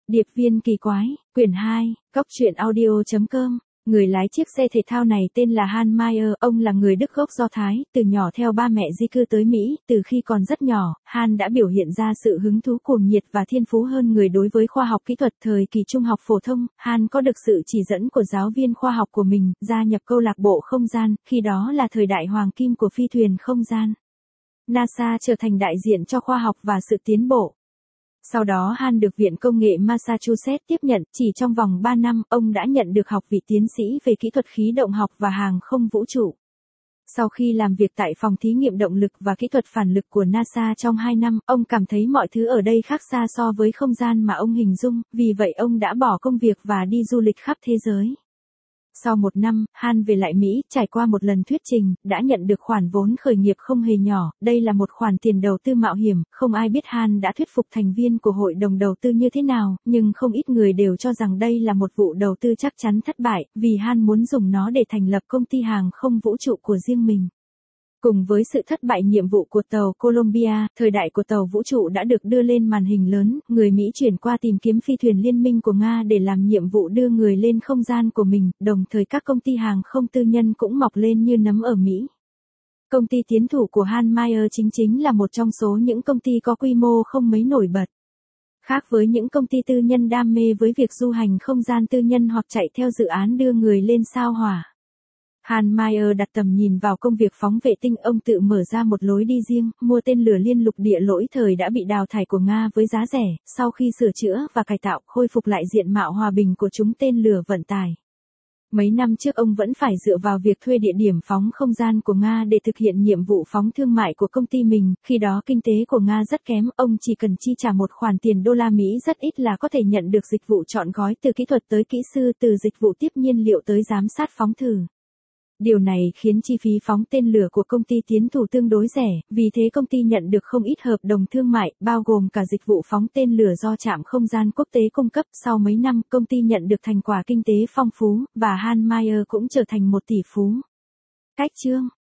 Điệp viên kỳ quái, quyển 2, cóc truyện audio.com. Người lái chiếc xe thể thao này tên là Han Mayer, ông là người Đức gốc Do Thái, từ nhỏ theo ba mẹ di cư tới Mỹ, từ khi còn rất nhỏ, Han đã biểu hiện ra sự hứng thú cuồng nhiệt và thiên phú hơn người đối với khoa học kỹ thuật. Thời kỳ trung học phổ thông, Han có được sự chỉ dẫn của giáo viên khoa học của mình, gia nhập câu lạc bộ không gian, khi đó là thời đại hoàng kim của phi thuyền không gian. NASA trở thành đại diện cho khoa học và sự tiến bộ. Sau đó Han được Viện Công nghệ Massachusetts tiếp nhận, chỉ trong vòng 3 năm, ông đã nhận được học vị tiến sĩ về kỹ thuật khí động học và hàng không vũ trụ. Sau khi làm việc tại phòng thí nghiệm động lực và kỹ thuật phản lực của NASA trong 2 năm, ông cảm thấy mọi thứ ở đây khác xa so với không gian mà ông hình dung, vì vậy ông đã bỏ công việc và đi du lịch khắp thế giới. Sau 1 năm, Han về lại Mỹ, trải qua một lần thuyết trình, đã nhận được khoản vốn khởi nghiệp không hề nhỏ, đây là một khoản tiền đầu tư mạo hiểm, không ai biết Han đã thuyết phục thành viên của hội đồng đầu tư như thế nào, nhưng không ít người đều cho rằng đây là một vụ đầu tư chắc chắn thất bại, vì Han muốn dùng nó để thành lập công ty hàng không vũ trụ của riêng mình. Cùng với sự thất bại nhiệm vụ của tàu Columbia, thời đại của tàu vũ trụ đã được đưa lên màn hình lớn, người Mỹ chuyển qua tìm kiếm phi thuyền liên minh của Nga để làm nhiệm vụ đưa người lên không gian của mình, đồng thời các công ty hàng không tư nhân cũng mọc lên như nấm ở Mỹ. Công ty tiến thủ của Han Mayer chính là một trong số những công ty có quy mô không mấy nổi bật. Khác với những công ty tư nhân đam mê với việc du hành không gian tư nhân hoặc chạy theo dự án đưa người lên sao Hỏa, Han Mayer đặt tầm nhìn vào công việc phóng vệ tinh, ông tự mở ra một lối đi riêng, mua tên lửa liên lục địa lỗi thời đã bị đào thải của Nga với giá rẻ, sau khi sửa chữa và cải tạo, khôi phục lại diện mạo hòa bình của chúng tên lửa vận tải. Mấy năm trước ông vẫn phải dựa vào việc thuê địa điểm phóng không gian của Nga để thực hiện nhiệm vụ phóng thương mại của công ty mình, khi đó kinh tế của Nga rất kém, ông chỉ cần chi trả một khoản tiền đô la Mỹ rất ít là có thể nhận được dịch vụ trọn gói từ kỹ thuật tới kỹ sư, từ dịch vụ tiếp nhiên liệu tới giám sát phóng thử. Điều này khiến chi phí phóng tên lửa của công ty tiến thủ tương đối rẻ, vì thế công ty nhận được không ít hợp đồng thương mại, bao gồm cả dịch vụ phóng tên lửa do trạm không gian quốc tế cung cấp. Sau mấy năm, công ty nhận được thành quả kinh tế phong phú, và Han Mayer cũng trở thành một tỷ phú. Cách chương